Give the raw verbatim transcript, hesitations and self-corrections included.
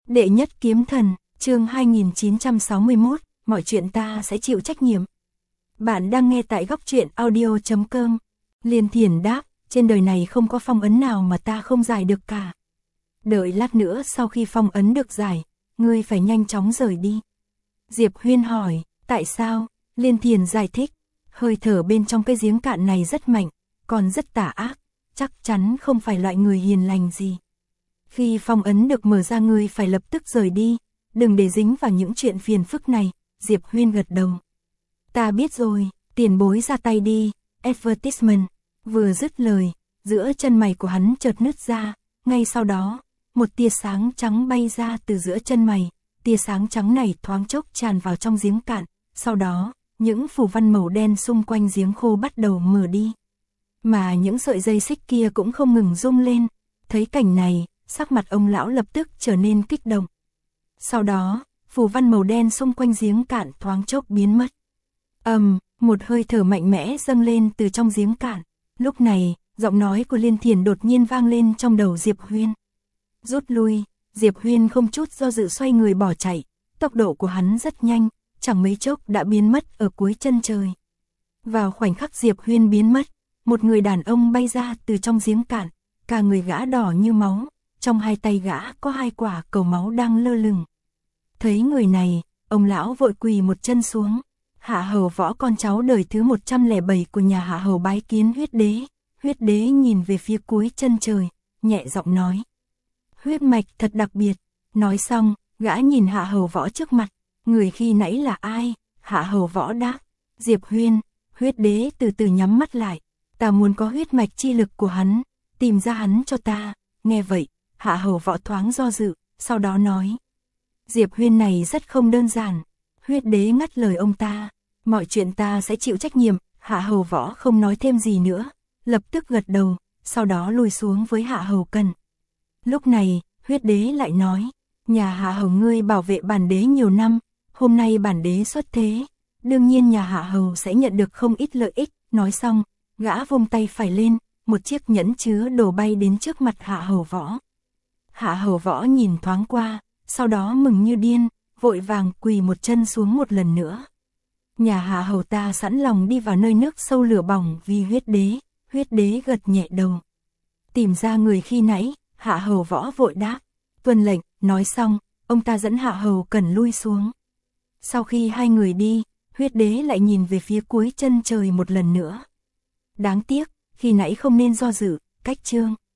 Đệ nhất kiếm thần, chương hai nghìn chín trăm sáu mươi mốt, mọi chuyện ta sẽ chịu trách nhiệm. Bạn đang nghe tại góc truyện audio chấm com. Liên Thiển đáp, trên đời này không có phong ấn nào mà ta không giải được cả. Đợi lát nữa sau khi phong ấn được giải, ngươi phải nhanh chóng rời đi. Diệp Huyên hỏi, tại sao? Liên Thiển giải thích, hơi thở bên trong cái giếng cạn này rất mạnh, còn rất tà ác, chắc chắn không phải loại người hiền lành gì. Khi phong ấn được mở ra ngươi phải lập tức rời đi, đừng để dính vào những chuyện phiền phức này. Diệp Huyên gật đầu. Ta biết rồi, tiền bối ra tay đi. Advertisement. Vừa dứt lời, giữa chân mày của hắn chợt nứt ra, ngay sau đó, một tia sáng trắng bay ra từ giữa chân mày, tia sáng trắng này thoáng chốc tràn vào trong giếng cạn, sau đó, những phù văn màu đen xung quanh giếng khô bắt đầu mở đi. Mà những sợi dây xích kia cũng không ngừng rung lên, thấy cảnh này, sắc mặt ông lão lập tức trở nên kích động. Sau đó, phù văn màu đen xung quanh giếng cạn thoáng chốc biến mất. Ầm, um, một hơi thở mạnh mẽ dâng lên từ trong giếng cạn. Lúc này, giọng nói của Liên Thiển đột nhiên vang lên trong đầu Diệp Huyên. Rút lui, Diệp Huyên không chút do dự xoay người bỏ chạy, tốc độ của hắn rất nhanh, chẳng mấy chốc đã biến mất ở cuối chân trời. Vào khoảnh khắc Diệp Huyên biến mất, một người đàn ông bay ra từ trong giếng cạn, cả người gã đỏ như máu, trong hai tay gã có hai quả cầu máu đang lơ lửng. Thấy người này, ông lão vội quỳ một chân xuống. Hạ Hầu Võ con cháu đời thứ một trăm lẻ bảy của nhà Hạ Hầu bái kiến huyết đế. Huyết đế nhìn về phía cuối chân trời, nhẹ giọng nói. Huyết mạch thật đặc biệt. Nói xong, gã nhìn Hạ Hầu Võ trước mặt. Người khi nãy là ai? Hạ Hầu Võ đáp. Diệp Huyên. Huyết đế từ từ nhắm mắt lại. Ta muốn có huyết mạch chi lực của hắn, tìm ra hắn cho ta. Nghe vậy, Hạ Hầu Võ thoáng do dự, sau đó nói. Diệp Huyên này rất không đơn giản. Huyết đế ngắt lời ông ta. Mọi chuyện ta sẽ chịu trách nhiệm. Hạ Hầu Võ không nói thêm gì nữa, lập tức gật đầu, sau đó lùi xuống với Hạ Hầu Cần. Lúc này, huyết đế lại nói. Nhà Hạ Hầu ngươi bảo vệ bản đế nhiều năm, hôm nay bản đế xuất thế, đương nhiên nhà Hạ Hầu sẽ nhận được không ít lợi ích. Nói xong, gã vung tay phải lên, một chiếc nhẫn chứa đồ bay đến trước mặt Hạ Hầu Võ. Hạ Hầu Võ nhìn thoáng qua, sau đó mừng như điên, vội vàng quỳ một chân xuống một lần nữa. Nhà Hạ Hầu ta sẵn lòng đi vào nơi nước sâu lửa bỏng vì huyết đế. Huyết đế gật nhẹ đầu. Tìm ra người khi nãy, Hạ Hầu Võ vội đáp. Tuân lệnh. Nói xong, ông ta dẫn Hạ Hầu Cần lui xuống. Sau khi hai người đi, huyết đế lại nhìn về phía cuối chân trời một lần nữa. Đáng tiếc, khi nãy không nên do dự, cách chương.